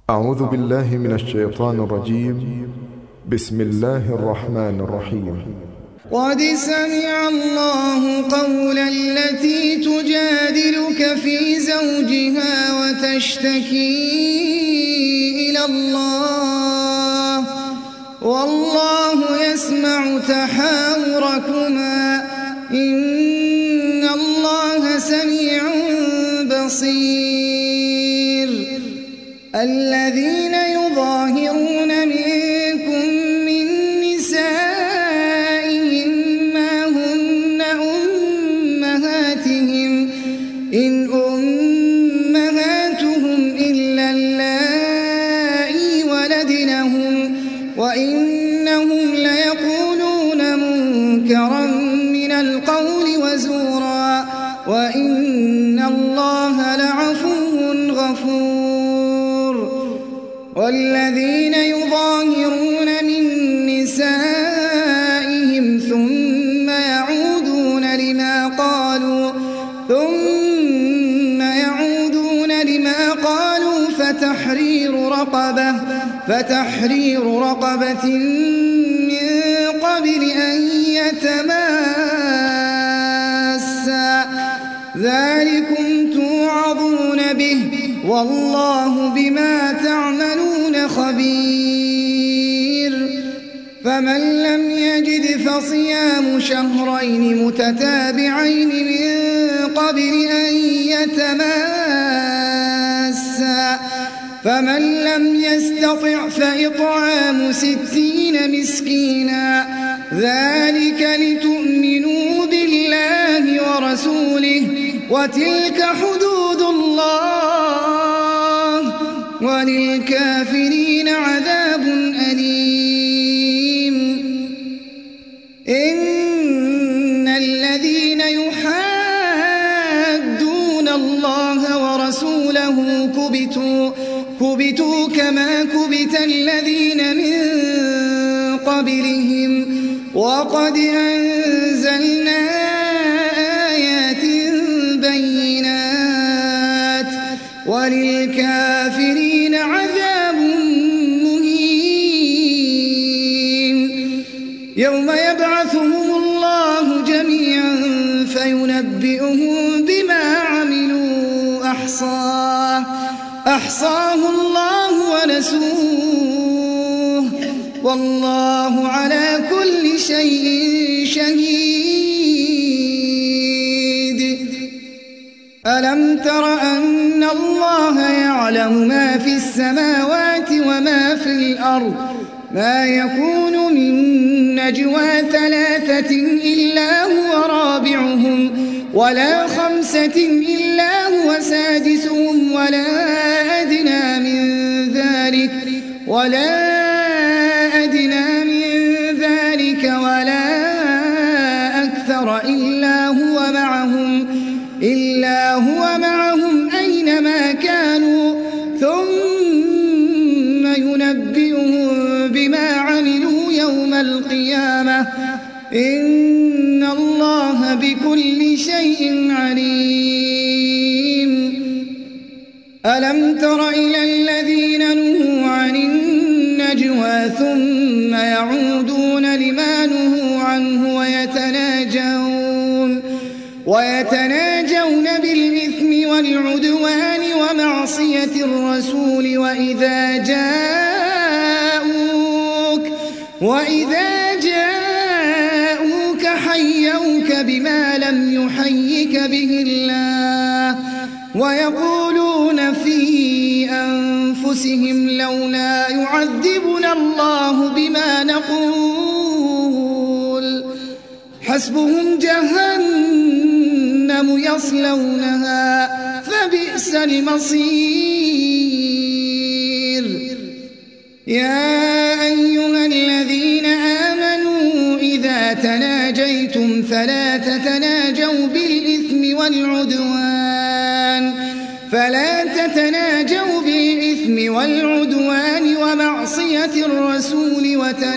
أعوذ بالله من الشيطان الرجيم. بسم الله الرحمن الرحيم. قد سمع الله قول التي تجادلك في زوجها وتشتكي إلى الله والله يسمع تحاوركما إن الله سميع بصير. الذين يظاهرون منكم من نسائهم ما هن أمهاتهم إن أمهاتهم إلا اللائي ولدنهم وإنهم ليقولون منكرا من القول وزورا وإن الله لعفو غفور. والذين يظاهرون من نسائهم ثم يعودون لما قالوا فتحرير رقبة من قبل أن يتماسا ذلكم توعظون به والله بما تعملون خبير. فمن لم يجد فصيام شهرين متتابعين من قبل أن يتماسا فمن لم يستطع فإطعام 60 مسكينا ذلك لتؤمنوا بالله ورسوله وتلك حدود الله وللكافرين عذاب أليم. إن الذين يحادون الله ورسوله كبتوا كما كبت الذين من قبلهم وقد أنزلنا آيات بينات وللكافرين عذاب مهين. يوم يبعثهم الله جميعا فينبئهم بما عملوا أحصاه الله ونسوه والله على كل شيء شهيد. ألم تر أن الله يعلم ما في السماوات وما في الأرض ما يكون من نجوى 3 إلا هو رابعهم ولا 5 إلا هو سادسهم ولا أدنى من ذلك ولا أكثر إلا هو معهم أينما كانوا ثم ينبئهم بما عملوا يوم القيامة إن الله بكل شيء عليم. ألم تر إلى الذين نهوا عن النجوى ثم يعودون لما نهوا عنه ويتناجون بالإثم والعدوان ومعصية الرسول وإذا جاءوك حيوك بما لم يحيك به الله ويقولون في أنفسهم لولا يعذبنا الله بما نقول حسبهم جهنم يصلونها فبئس المصير. يا أيها الذين آمنوا إذا تناجيتم فلا تتناجوا بالإثم والعدوان ومعصية الرسول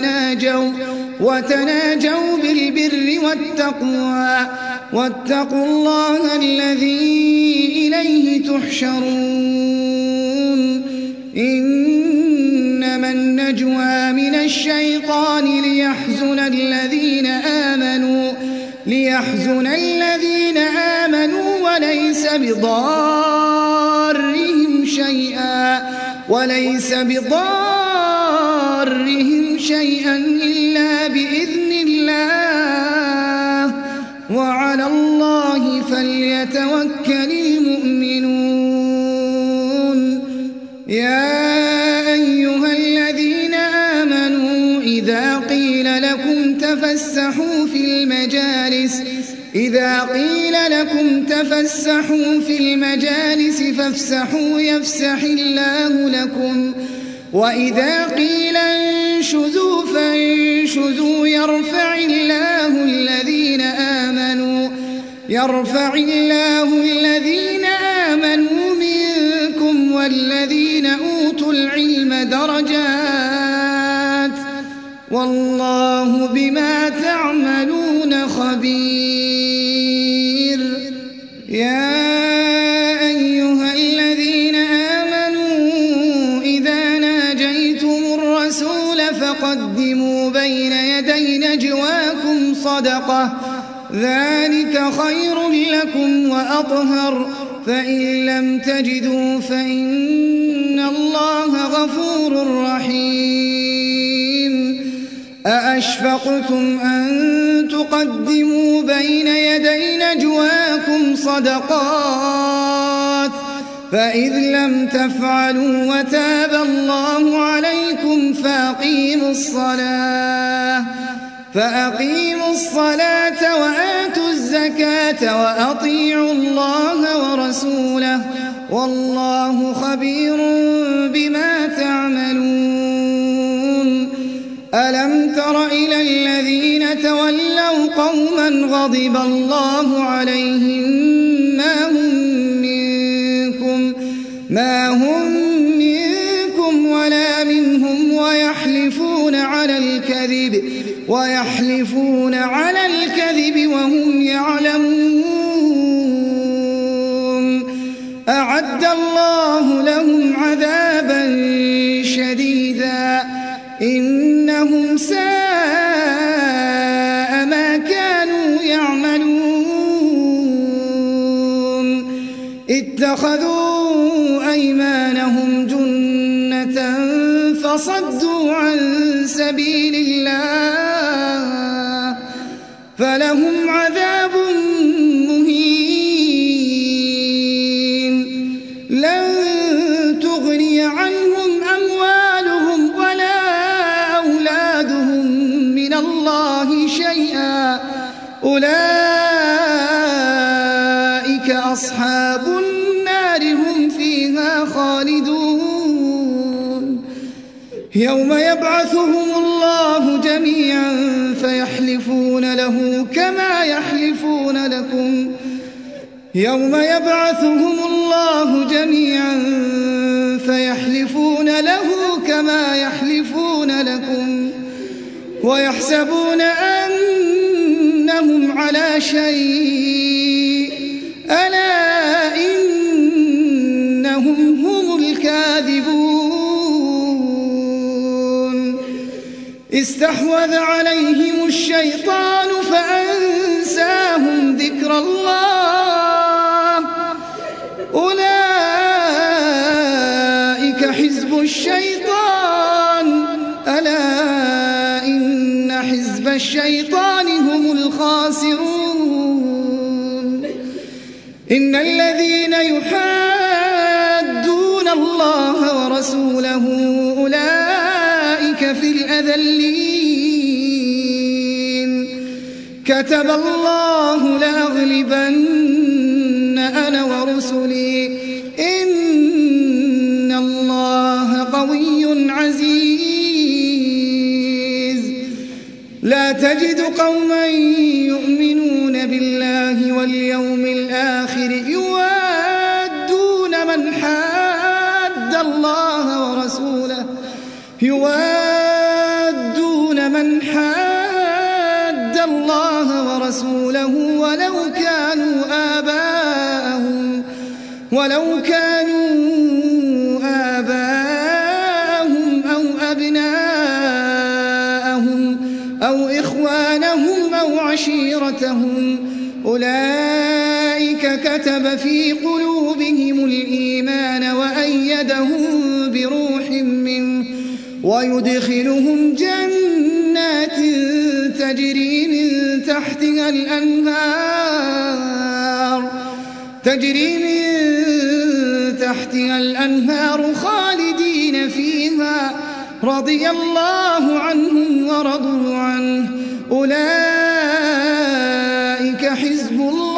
وتناجوا بالبر والتقوى واتقوا الله الذي إليه تحشرون. إنما النجوى من الشيطان ليحزن الذين آمنوا وليس بضارهم شيئا إلا بإذن الله وعلى الله فليتوكل المؤمنون. يا أيها الذين آمنوا إذا قيل لكم تفسحوا في المجالس فافسحوا يفسح الله لكم، وإذا قيل انشزوا فانشزوا يرفع الله الذين آمنوا منكم والذين أوتوا العلم درجات والله بما تعملون خبير. يا أيها الذين آمنوا إذا ناجيتم الرسول فقدموا بين يدي نجواكم صدقة ذلك خير لكم وأطهر، فإن لم تجدوا فإن الله غفور رحيم. أأشفقتم أن تقدموا بين يدي نجواكم صدقات فإذ لم تفعلوا وتاب الله عليكم فأقيموا الصلاة وآتوا الزكاة وأطيعوا الله ورسوله والله خبير بما تعملون. ألم تر إلى الذين تولوا قوما غضب الله عليهم ما هم منكم ولا منهم ويحلفون على الكذب وهم يعلمون. أعد الله لهم عذابا شديدا إنهم ساء ما كانوا يعملون. اتخذوا أيمانهم جنة فصدوا عن سبيل الله فلهم عذاب مهين. لن تغني عنهم أموالهم ولا أولادهم من الله شيئا أولئك أصحاب النار هم فيها خالدون. يوم يبعثهم الله جميعا فيحلفون له كما يحلفون لكم ويحسبون أنهم على شيء ألا إنهم هم الكاذبون. استحوذ عليهم الشيطان فأنساهم ذكر الله أولئك حزب الشيطان ألا إن حزب الشيطان هم الخاسرون. إن الذين يحادون الله ورسوله أولئك في الأذلين. كتب الله لأغلبن أنا ورسلي إن الله قوي عزيز. لا تجد قوما يؤمنون بالله واليوم الآخر يوادون من حاد الله ورسوله ولو كانوا آباءهم إخوانهم أو عشيرتهم أولئك كتب في قلوبهم الإيمان وأيدهم بروح منه ويدخلهم جنات تجري من تحتها الأنهار خالدين فيها رضي الله عنهم ورضوا عنه أولئك حزب الله